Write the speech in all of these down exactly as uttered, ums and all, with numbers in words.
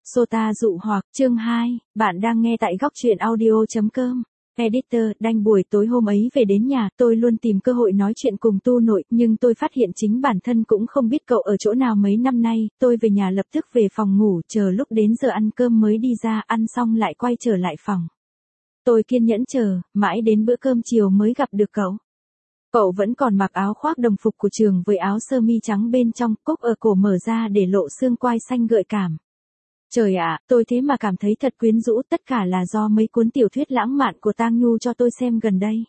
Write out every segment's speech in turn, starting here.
Sota dụ hoặc, chương hai, bạn đang nghe tại góc truyện audio chấm com. Editor, đanh buổi tối hôm ấy về đến nhà, tôi luôn tìm cơ hội nói chuyện cùng tu nội, nhưng tôi phát hiện chính bản thân cũng không biết cậu ở chỗ nào mấy năm nay, tôi về nhà lập tức về phòng ngủ, chờ lúc đến giờ ăn cơm mới đi ra, ăn xong lại quay trở lại phòng. Tôi kiên nhẫn chờ, mãi đến bữa cơm chiều mới gặp được cậu. Cậu vẫn còn mặc áo khoác đồng phục của trường với áo sơ mi trắng bên trong, cúc ở cổ mở ra để lộ xương quai xanh gợi cảm. Trời ạ, tôi thế mà cảm thấy thật quyến rũ, tất cả là do mấy cuốn tiểu thuyết lãng mạn của Tang Nhu cho tôi xem gần đây.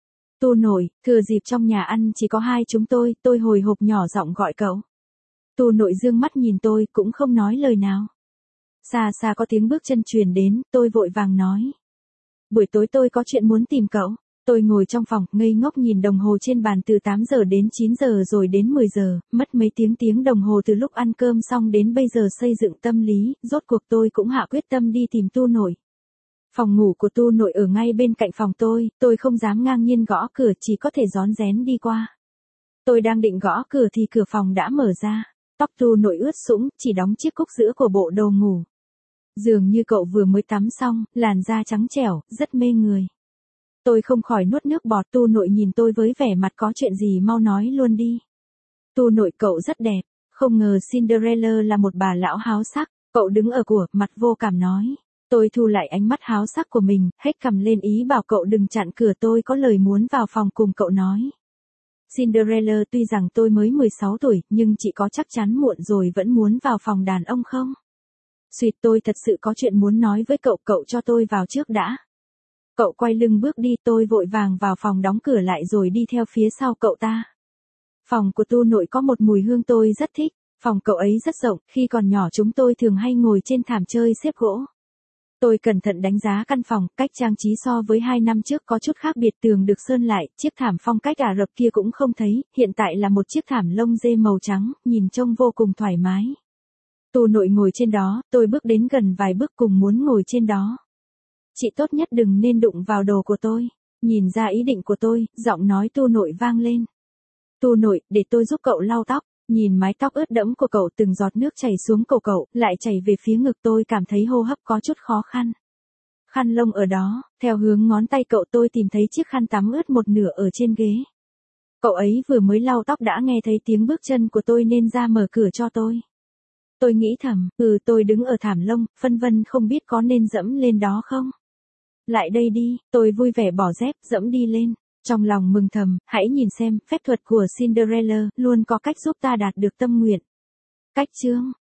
Tu nội, thừa dịp trong nhà ăn chỉ có hai chúng tôi, tôi hồi hộp nhỏ giọng gọi cậu. Tu nội dương mắt nhìn tôi, cũng không nói lời nào. Xa xa có tiếng bước chân truyền đến, tôi vội vàng nói. Buổi tối tôi có chuyện muốn tìm cậu. Tôi ngồi trong phòng, ngây ngốc nhìn đồng hồ trên bàn từ tám giờ đến chín giờ rồi đến mười giờ, mất mấy tiếng tiếng đồng hồ từ lúc ăn cơm xong đến bây giờ xây dựng tâm lý, rốt cuộc tôi cũng hạ quyết tâm đi tìm tu nội. Phòng ngủ của tu nội ở ngay bên cạnh phòng tôi, tôi không dám ngang nhiên gõ cửa, chỉ có thể rón rén đi qua. Tôi đang định gõ cửa thì cửa phòng đã mở ra, tóc tu nội ướt sũng, chỉ đóng chiếc cúc giữa của bộ đồ ngủ. Dường như cậu vừa mới tắm xong, làn da trắng trẻo, rất mê người. Tôi không khỏi nuốt nước bọt. Tu nội nhìn tôi với vẻ mặt có chuyện gì mau nói luôn đi. Tu nội, cậu rất đẹp. Không ngờ Cinderella là một bà lão háo sắc. Cậu đứng ở của, mặt vô cảm nói. Tôi thu lại ánh mắt háo sắc của mình, hét cằm lên ý bảo cậu đừng chặn cửa, tôi có lời muốn vào phòng cùng cậu nói. Cinderella, tuy rằng tôi mới mười sáu tuổi, nhưng chị có chắc chắn muộn rồi vẫn muốn vào phòng đàn ông không? Xuyệt, tôi thật sự có chuyện muốn nói với cậu, cậu cho tôi vào trước đã. Cậu quay lưng bước đi, tôi vội vàng vào phòng đóng cửa lại rồi đi theo phía sau cậu ta. Phòng của tu nội có một mùi hương tôi rất thích, phòng cậu ấy rất rộng, khi còn nhỏ chúng tôi thường hay ngồi trên thảm chơi xếp gỗ. Tôi cẩn thận đánh giá căn phòng, cách trang trí so với hai năm trước có chút khác biệt, tường được sơn lại, chiếc thảm phong cách Ả Rập kia cũng không thấy, hiện tại là một chiếc thảm lông dê màu trắng, nhìn trông vô cùng thoải mái. Tu nội ngồi trên đó, tôi bước đến gần vài bước cùng muốn ngồi trên đó. Chị tốt nhất đừng nên đụng vào đồ của tôi. Nhìn ra ý định của tôi, giọng nói tu nội vang lên. Tu nội, để tôi giúp cậu lau tóc. Nhìn mái tóc ướt đẫm của cậu, từng giọt nước chảy xuống cổ cậu, lại chảy về phía ngực, tôi cảm thấy hô hấp có chút khó khăn. Khăn lông ở đó, theo hướng ngón tay cậu tôi tìm thấy chiếc khăn tắm ướt một nửa ở trên ghế. Cậu ấy vừa mới lau tóc đã nghe thấy tiếng bước chân của tôi nên ra mở cửa cho tôi. Tôi nghĩ thầm, ừ tôi đứng ở thảm lông, phân vân không biết có nên dẫm lên đó không. Lại đây đi, tôi vui vẻ bỏ dép, dẫm đi lên. Trong lòng mừng thầm, hãy nhìn xem, phép thuật của Cinderella luôn có cách giúp ta đạt được tâm nguyện. Cách chương